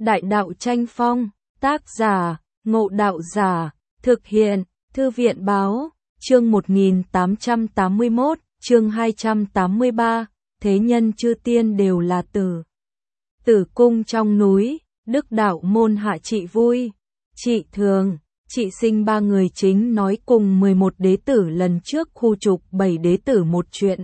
Đại đạo tranh phong, tác giả, Ngộ Đạo Giả, thực hiện, Thư viện Báo, chương 1881, chương 283, thế nhân chư tiên đều là tử. Tử cung trong núi, Đức Đạo môn hạ Trị Vui, Trị Thường, Trị Sinh ba người chính nói cùng 11 đế tử lần trước khu trục 7 đế tử một chuyện.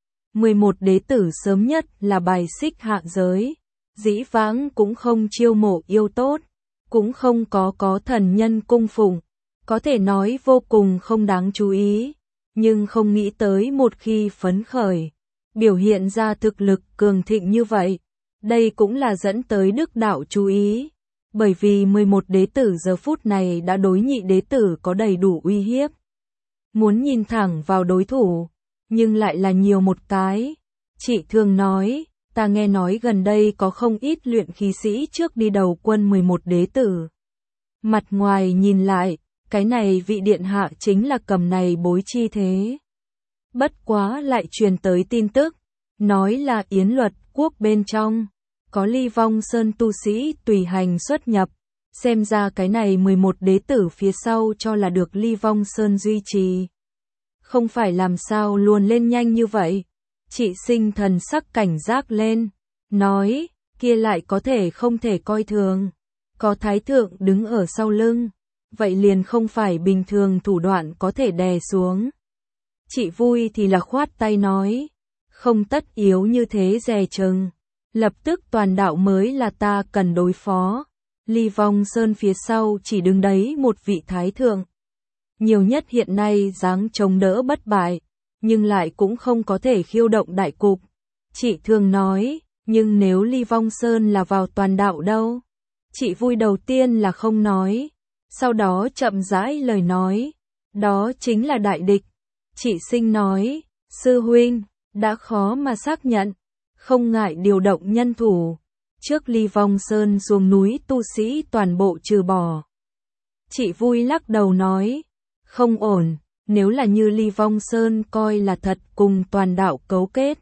11 đế tử sớm nhất là bài xích hạ giới, dĩ vãng cũng không chiêu mộ yêu tốt, cũng không có thần nhân cung phụng, có thể nói vô cùng không đáng chú ý, nhưng không nghĩ tới một khi phấn khởi, biểu hiện ra thực lực cường thịnh như vậy, đây cũng là dẫn tới Đức Đạo chú ý, bởi vì 11 đế tử giờ phút này đã đối nhị đế tử có đầy đủ uy hiếp. Muốn nhìn thẳng vào đối thủ, nhưng lại là nhiều một cái. Chị Thường nói, ta nghe nói gần đây có không ít luyện khí sĩ trước đi đầu quân 11 đế tử. Mặt ngoài nhìn lại, cái này vị điện hạ chính là cầm này bối chi thế. Bất quá lại truyền tới tin tức, nói là Yến Luật quốc bên trong, có Ly Vong Sơn tu sĩ tùy hành xuất nhập, xem ra cái này 11 đế tử phía sau cho là được Ly Vong Sơn duy trì. Không phải làm sao luồn lên nhanh như vậy. Chị Sinh thần sắc cảnh giác lên, nói, kia lại có thể không thể coi thường. Có thái thượng đứng ở sau lưng, vậy liền không phải bình thường thủ đoạn có thể đè xuống. Chị Vui thì là khoát tay nói, không tất yếu như thế dè chừng. Lập tức toàn đạo mới là ta cần đối phó. Ly Vong Sơn phía sau chỉ đứng đấy một vị thái thượng. Nhiều nhất hiện nay dáng chống đỡ bất bại, nhưng lại cũng không có thể khiêu động đại cục. Chị Thường nói, nhưng nếu Ly Vong Sơn là vào toàn đạo đâu? Chị Vui đầu tiên là không nói, sau đó chậm rãi lời nói, đó chính là đại địch. Chị Sinh nói, sư huynh, đã khó mà xác nhận, không ngại điều động nhân thủ. Trước Ly Vong Sơn xuống núi tu sĩ toàn bộ trừ bỏ. Chị Vui lắc đầu nói, không ổn, nếu là như Ly Vong Sơn coi là thật cùng toàn đạo cấu kết.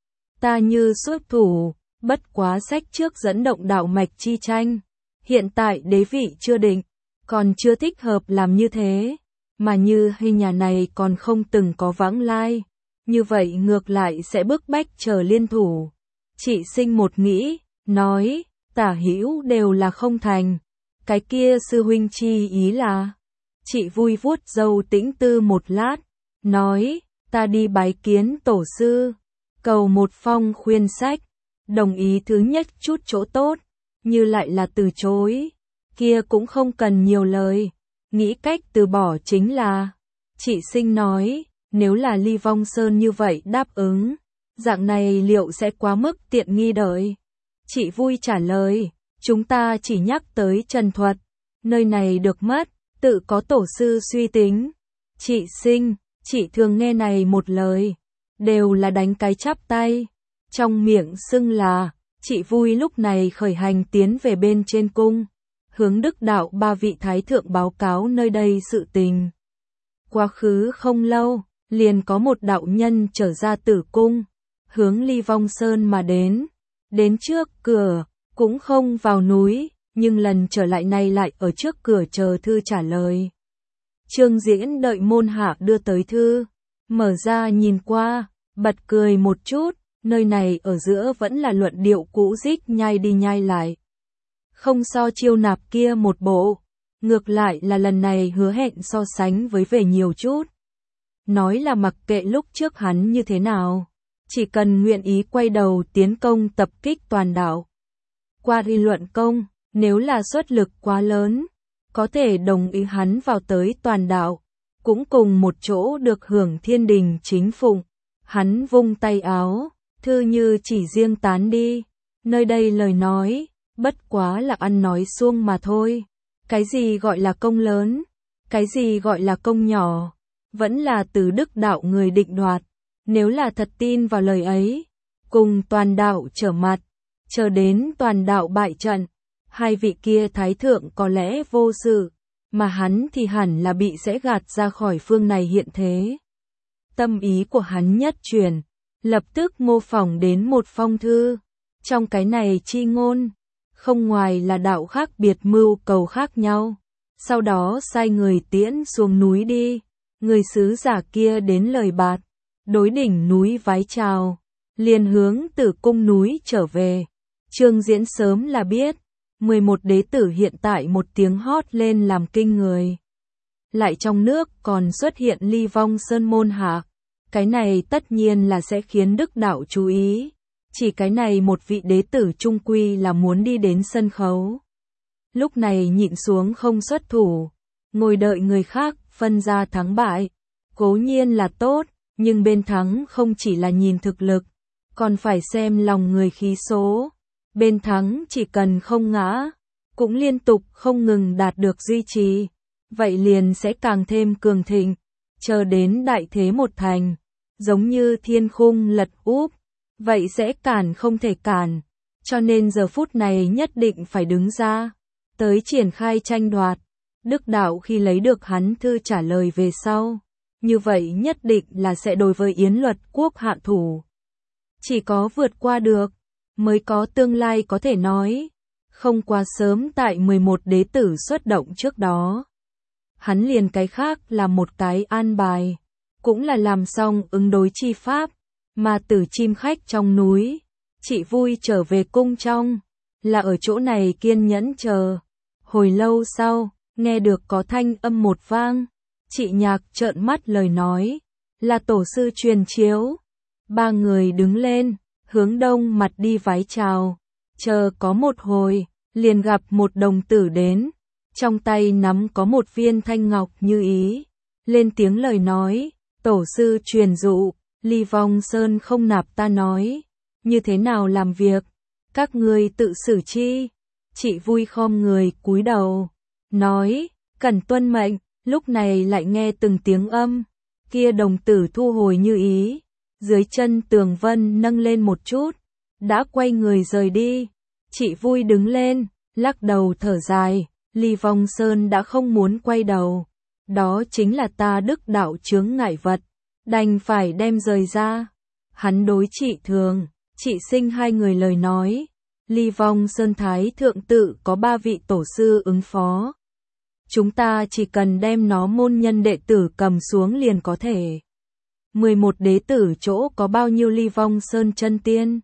Ta như xuất thủ, bất quá sách trước dẫn động đạo mạch chi tranh. Hiện tại đế vị chưa định, còn chưa thích hợp làm như thế, mà như hình nhà này còn không từng có vãng lai. Như vậy ngược lại sẽ bức bách chờ liên thủ. Chị Sinh một nghĩ, nói, tả hữu đều là không thành. Cái kia sư huynh chi ý là... Chị Vui vuốt râu tĩnh tư một lát, nói, ta đi bái kiến tổ sư, cầu một phong khuyên sách, đồng ý thứ nhất chút chỗ tốt, như lại là từ chối, kia cũng không cần nhiều lời, nghĩ cách từ bỏ chính là. Chị Sinh nói, nếu là Ly Vong Sơn như vậy đáp ứng, dạng này liệu sẽ quá mức tiện nghi đợi. Chị Vui trả lời, chúng ta chỉ nhắc tới trần thuật, nơi này được mất. Tự có tổ sư suy tính. Chị Sinh, chị Thường nghe này một lời, đều là đánh cái chắp tay. Trong miệng xưng là, chị Vui lúc này khởi hành tiến về bên trên cung, hướng Đức Đạo ba vị thái thượng báo cáo nơi đây sự tình. Quá khứ không lâu, liền có một đạo nhân trở ra tử cung, hướng Ly Vong Sơn mà đến trước cửa, cũng không vào núi. Nhưng lần trở lại này lại ở trước cửa chờ thư trả lời. Trương Diễn đợi môn hạ đưa tới thư, mở ra nhìn qua, bật cười một chút, nơi này ở giữa vẫn là luận điệu cũ rích nhai đi nhai lại. Không so chiêu nạp kia một bộ, ngược lại là lần này hứa hẹn so sánh với về nhiều chút. Nói là mặc kệ lúc trước hắn như thế nào, chỉ cần nguyện ý quay đầu tiến công tập kích toàn đạo. Qua đi luận công, nếu là xuất lực quá lớn, có thể đồng ý hắn vào tới toàn đạo, cũng cùng một chỗ được hưởng thiên đình chính phụng. Hắn vung tay áo, thư như chỉ riêng tán đi. Nơi đây lời nói, bất quá là ăn nói suông mà thôi. Cái gì gọi là công lớn, cái gì gọi là công nhỏ, vẫn là từ Đức Đạo người định đoạt. Nếu là thật tin vào lời ấy, cùng toàn đạo trở mặt, chờ đến toàn đạo bại trận. Hai vị kia thái thượng có lẽ vô sự, mà hắn thì hẳn là bị sẽ gạt ra khỏi phương này hiện thế. Tâm ý của hắn nhất truyền, lập tức mô phỏng đến một phong thư. Trong cái này chi ngôn, không ngoài là đạo khác biệt mưu cầu khác nhau. Sau đó sai người tiễn xuống núi đi, người sứ giả kia đến lời bạt, đối đỉnh núi vái chào, liền hướng Tử cung núi trở về. Trương Diễn sớm là biết, 11 đế tử hiện tại một tiếng hót lên làm kinh người. Lại trong nước còn xuất hiện Ly Vong Sơn môn hạ, cái này tất nhiên là sẽ khiến Đức đạo chú ý. Chỉ cái này một vị đế tử trung quy là muốn đi đến sân khấu. Lúc này nhịn xuống không xuất thủ, ngồi đợi người khác phân ra thắng bại. Cố nhiên là tốt, nhưng bên thắng không chỉ là nhìn thực lực, còn phải xem lòng người khí số. Bên thắng chỉ cần không ngã, cũng liên tục không ngừng đạt được duy trì, vậy liền sẽ càng thêm cường thịnh, chờ đến đại thế một thành, giống như thiên khung lật úp, vậy sẽ cản không thể cản, cho nên giờ phút này nhất định phải đứng ra, tới triển khai tranh đoạt. Đức đạo khi lấy được hắn thư trả lời về sau, như vậy nhất định là sẽ đối với Yến Luật Quốc hạ thủ. Chỉ có vượt qua được, mới có tương lai có thể nói, không quá sớm tại 11 đế tử xuất động trước đó. Hắn liền cái khác là một cái an bài, cũng là làm xong ứng đối chi pháp, mà Tử chim khách trong núi, chị vui trở về cung trong, là ở chỗ này kiên nhẫn chờ. Hồi lâu sau, nghe được có thanh âm một vang, chị Nhạc trợn mắt lời nói, là tổ sư truyền chiếu. Ba người đứng lên, hướng đông mặt đi vái chào, chờ có một hồi, liền gặp một đồng tử đến, trong tay nắm có một viên thanh ngọc như ý, lên tiếng lời nói, tổ sư truyền dụ, Ly Vong Sơn không nạp ta nói, như thế nào làm việc, các ngươi tự xử chi. Chị vui khom người cúi đầu, nói, cần tuân mệnh. Lúc này lại nghe từng tiếng âm, kia đồng tử thu hồi như ý, dưới chân tường vân nâng lên một chút, đã quay người rời đi. Chị vui đứng lên, lắc đầu thở dài, Ly Vong Sơn đã không muốn quay đầu, đó chính là ta Đức đạo chướng ngại vật, đành phải đem rời ra. Hắn đối chị Thường, chị Sinh hai người lời nói, Ly Vong Sơn Thái Thượng tự có 3 vị tổ sư ứng phó. Chúng ta chỉ cần đem nó môn nhân đệ tử cầm xuống liền có thể. 11 đế tử chỗ có bao nhiêu Ly Vong Sơn chân tiên?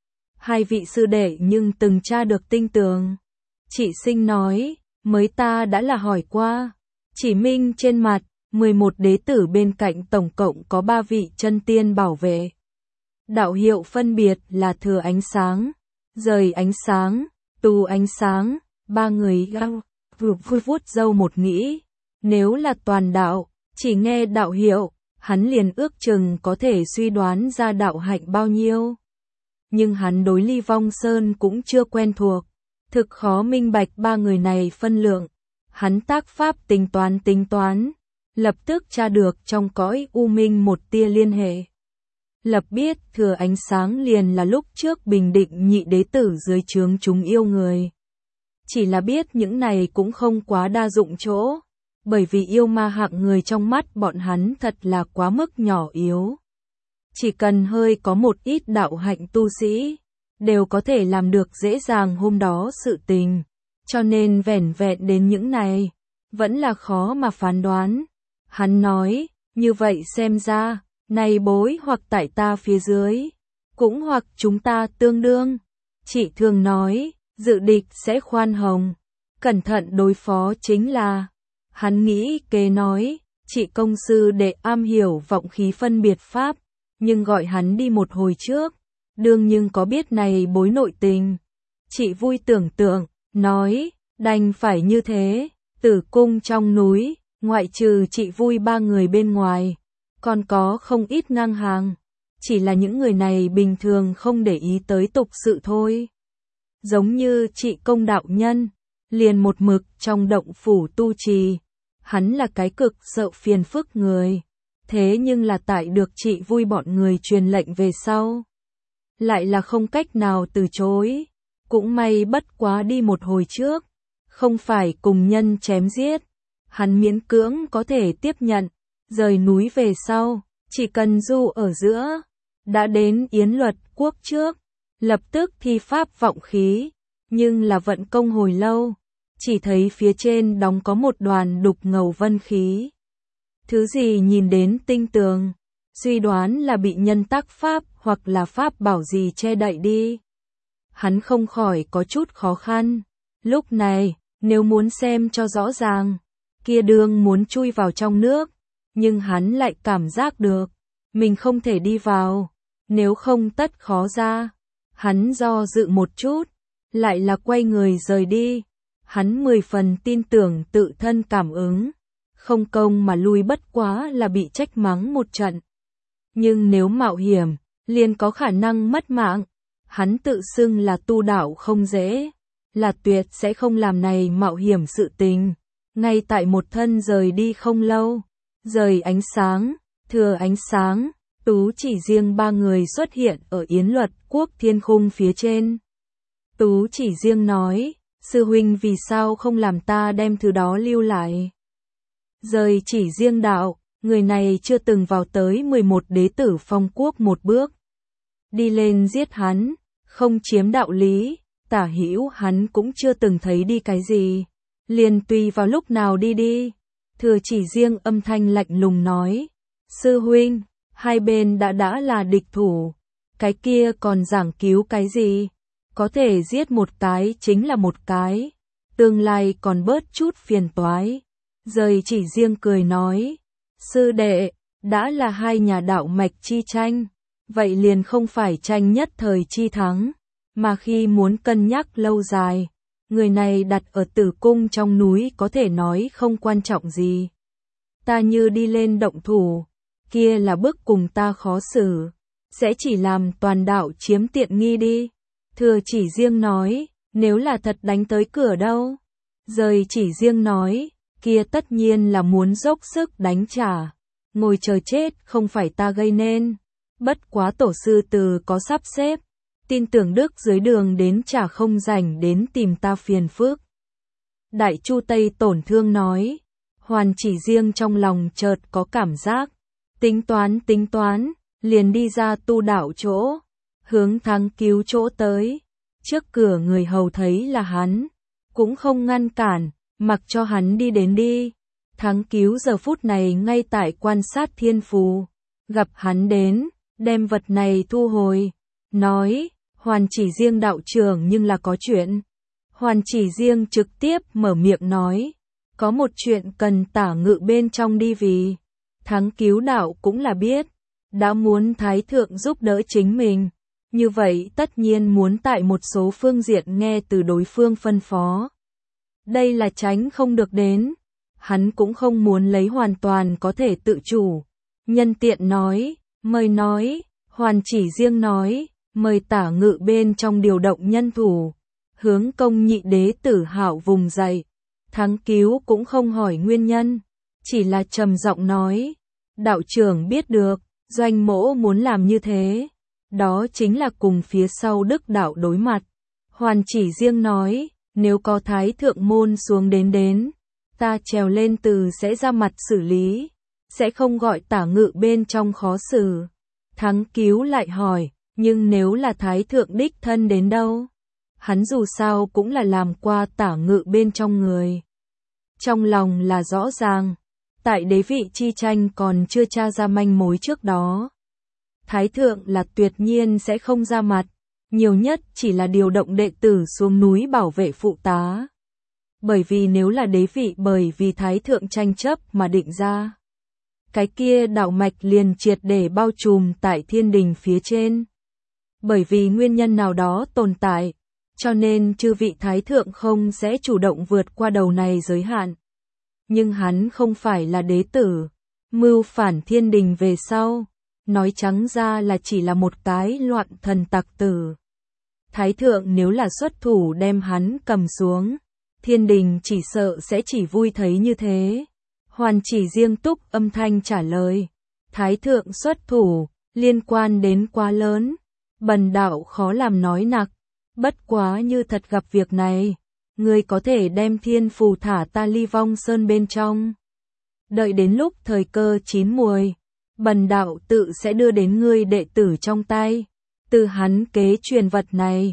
2 vị sư đệ nhưng từng tra được tinh tường. Chị Sinh nói, mới ta đã là hỏi qua. Chỉ minh trên mặt, 11 đế tử bên cạnh tổng cộng có 3 vị chân tiên bảo vệ. Đạo hiệu phân biệt là thừa ánh sáng, rời ánh sáng, tu ánh sáng, 3 người găng. Vui vuốt râu một nghĩ, nếu là toàn đạo, chỉ nghe đạo hiệu, hắn liền ước chừng có thể suy đoán ra đạo hạnh bao nhiêu. Nhưng hắn đối Ly Vong Sơn cũng chưa quen thuộc, thực khó minh bạch 3 người này phân lượng. Hắn tác pháp tính toán, lập tức tra được trong cõi u minh một tia liên hệ. Lập biết thừa ánh sáng liền là lúc trước bình định nhị đế tử dưới trướng chúng yêu người. Chỉ là biết những này cũng không quá đa dụng chỗ, bởi vì yêu ma hạng người trong mắt bọn hắn thật là quá mức nhỏ yếu. Chỉ cần hơi có một ít đạo hạnh tu sĩ, đều có thể làm được dễ dàng hôm đó sự tình, cho nên vẻn vẹn đến những này, vẫn là khó mà phán đoán. Hắn nói, như vậy xem ra, này bối hoặc tại ta phía dưới, cũng hoặc chúng ta tương đương. Chị Thường nói, dự địch sẽ khoan hồng, cẩn thận đối phó chính là. Hắn nghĩ kế nói, chị công sư đệ am hiểu vọng khí phân biệt pháp, nhưng gọi hắn đi một hồi trước, đương nhưng có biết này bối nội tình. Chị vui tưởng tượng, nói, đành phải như thế. Tử cung trong núi, ngoại trừ chị vui 3 người bên ngoài, còn có không ít ngang hàng, chỉ là những người này bình thường không để ý tới tục sự thôi. Giống như chị công đạo nhân, liền một mực trong động phủ tu trì, hắn là cái cực sợ phiền phức người, thế nhưng là tại được chị vui bọn người truyền lệnh về sau, lại là không cách nào từ chối, cũng may bất quá đi một hồi trước, không phải cùng nhân chém giết, hắn miễn cưỡng có thể tiếp nhận, rời núi về sau, chỉ cần du ở giữa, đã đến Yến Luật Quốc trước, lập tức thi pháp vọng khí, nhưng là vận công hồi lâu, chỉ thấy phía trên đóng có một đoàn đục ngầu vân khí. Thứ gì nhìn đến tinh tường, suy đoán là bị nhân tác pháp hoặc là pháp bảo gì che đậy đi. Hắn không khỏi có chút khó khăn. Lúc này, nếu muốn xem cho rõ ràng, kia đương muốn chui vào trong nước, nhưng hắn lại cảm giác được, mình không thể đi vào, nếu không tất khó ra. Hắn do dự một chút, lại là quay người rời đi. Hắn 10 phần tin tưởng tự thân cảm ứng, không công mà lui bất quá là bị trách mắng một trận. Nhưng nếu mạo hiểm, liền có khả năng mất mạng. Hắn tự xưng là tu đạo không dễ, là tuyệt sẽ không làm này mạo hiểm sự tình. Ngay tại một thân rời đi không lâu, rời ánh sáng, thừa ánh sáng, Tú Chỉ Riêng ba người xuất hiện ở Yến Luật Quốc thiên khung phía trên. Tú Chỉ Riêng nói, sư huynh vì sao không làm ta đem thứ đó lưu lại? Rời Chỉ Riêng đạo, người này chưa từng vào tới 11 đế tử phong quốc một bước. Đi lên giết hắn, không chiếm đạo lý, tả hữu hắn cũng chưa từng thấy đi cái gì. Liền tùy vào lúc nào đi đi. Thừa Chỉ Riêng âm thanh lạnh lùng nói, sư huynh, hai bên đã là địch thủ, cái kia còn giảng cứu cái gì? Có thể giết một cái chính là một cái, tương lai còn bớt chút phiền toái. Rời Chỉ Riêng cười nói, sư đệ, đã là hai nhà đạo mạch chi tranh, vậy liền không phải tranh nhất thời chi thắng, mà khi muốn cân nhắc lâu dài, người này đặt ở Tử Cung trong núi có thể nói không quan trọng gì. Ta như đi lên động thủ, kia là bức cùng ta khó xử, sẽ chỉ làm toàn đạo chiếm tiện nghi đi. Thừa Chỉ Riêng nói, nếu là thật đánh tới cửa đâu? Rời Chỉ Riêng nói, kia tất nhiên là muốn dốc sức đánh trả. Ngồi chờ chết không phải ta gây nên. Bất quá tổ sư từ có sắp xếp. Tin tưởng Đức dưới đường đến chả không rảnh đến tìm ta phiền phức. Đại Chu Tây tổn thương nói. Hoàn Chỉ Riêng trong lòng chợt có cảm giác. Tính toán, liền đi ra tu đạo chỗ. Hướng Thắng Cứu chỗ tới. Trước cửa người hầu thấy là hắn. Cũng không ngăn cản, mặc cho hắn đi đến đi. Thắng Cứu giờ phút này ngay tại quan sát thiên phù. Gặp hắn đến, đem vật này thu hồi. Nói, Hoàn Chỉ Riêng đạo trưởng nhưng là có chuyện. Hoàn Chỉ Riêng trực tiếp mở miệng nói. Có một chuyện cần tả ngự bên trong đi vì. Thắng Cứu đạo cũng là biết. Đã muốn Thái Thượng giúp đỡ chính mình. Như vậy tất nhiên muốn tại một số phương diện nghe từ đối phương phân phó. Đây là tránh không được đến. Hắn cũng không muốn lấy hoàn toàn có thể tự chủ. Nhân tiện nói, mời nói, Hoàn Chỉ Riêng nói, mời tả ngự bên trong điều động nhân thủ. Hướng Công nhị đế tử hảo vùng dậy. Thắng Cứu cũng không hỏi nguyên nhân. Chỉ là trầm giọng nói. Đạo trưởng biết được, Doanh Mỗ muốn làm như thế. Đó chính là cùng phía sau Đức đạo đối mặt. Hoàn Chỉ Riêng nói, nếu có Thái Thượng môn xuống đến, ta trèo lên từ sẽ ra mặt xử lý, sẽ không gọi tả ngự bên trong khó xử. Thắng Cứu lại hỏi, nhưng nếu là Thái Thượng đích thân đến đâu? Hắn dù sao cũng là làm qua tả ngự bên trong người. Trong lòng là rõ ràng, tại đế vị chi tranh còn chưa tra ra manh mối trước đó. Thái Thượng là tuyệt nhiên sẽ không ra mặt, nhiều nhất chỉ là điều động đệ tử xuống núi bảo vệ phụ tá. Bởi vì nếu là đế vị bởi vì Thái Thượng tranh chấp mà định ra, cái kia đạo mạch liền triệt để bao trùm tại thiên đình phía trên. Bởi vì nguyên nhân nào đó tồn tại, cho nên chư vị Thái Thượng không sẽ chủ động vượt qua đầu này giới hạn. Nhưng hắn không phải là đế tử, mưu phản thiên đình về sau. Nói trắng ra là chỉ là một cái loạn thần tặc tử. Thái Thượng nếu là xuất thủ đem hắn cầm xuống, thiên đình chỉ sợ sẽ chỉ vui thấy như thế. Hoàn Chỉ Riêng túc âm thanh trả lời. Thái Thượng xuất thủ, liên quan đến quá lớn. Bần đạo khó làm nói nặc. Bất quá như thật gặp việc này, ngươi có thể đem thiên phù thả ta Ly Vong Sơn bên trong. Đợi đến lúc thời cơ chín muồi, bần đạo tự sẽ đưa đến ngươi đệ tử trong tay. Từ hắn kế truyền vật này,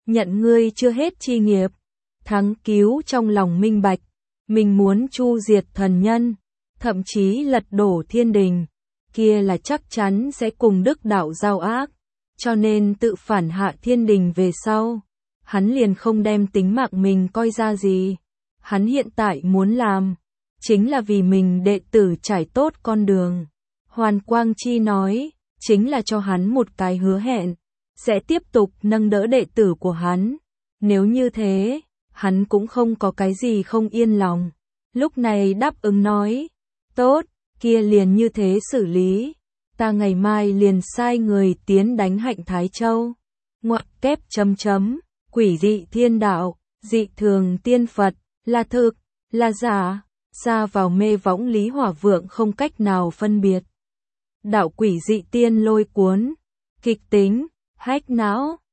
nhận ngươi chưa hết chi nghiệp. Thắng cứu trong lòng minh bạch, mình muốn chu diệt thần nhân, thậm chí lật đổ thiên đình, kia là chắc chắn sẽ cùng Đức Đạo giao ác, cho nên tự phản hạ thiên đình về sau, hắn liền không đem tính mạng mình coi ra gì. Hắn hiện tại muốn làm, chính là vì mình đệ tử trải tốt con đường. Hoàn Quang Chi nói, chính là cho hắn một cái hứa hẹn, sẽ tiếp tục nâng đỡ đệ tử của hắn. Nếu như thế, hắn cũng không có cái gì không yên lòng. Lúc này đáp ứng nói, tốt, kia liền như thế xử lý. Ta ngày mai liền sai người tiến đánh Hạnh Thái Châu. Ngoặc kép chấm chấm, quỷ dị thiên đạo, dị thường tiên Phật, là thực, là giả, xa vào mê võng Lý Hỏa Vượng không cách nào phân biệt. Đạo quỷ dị tiên lôi cuốn, kịch tính, hách não.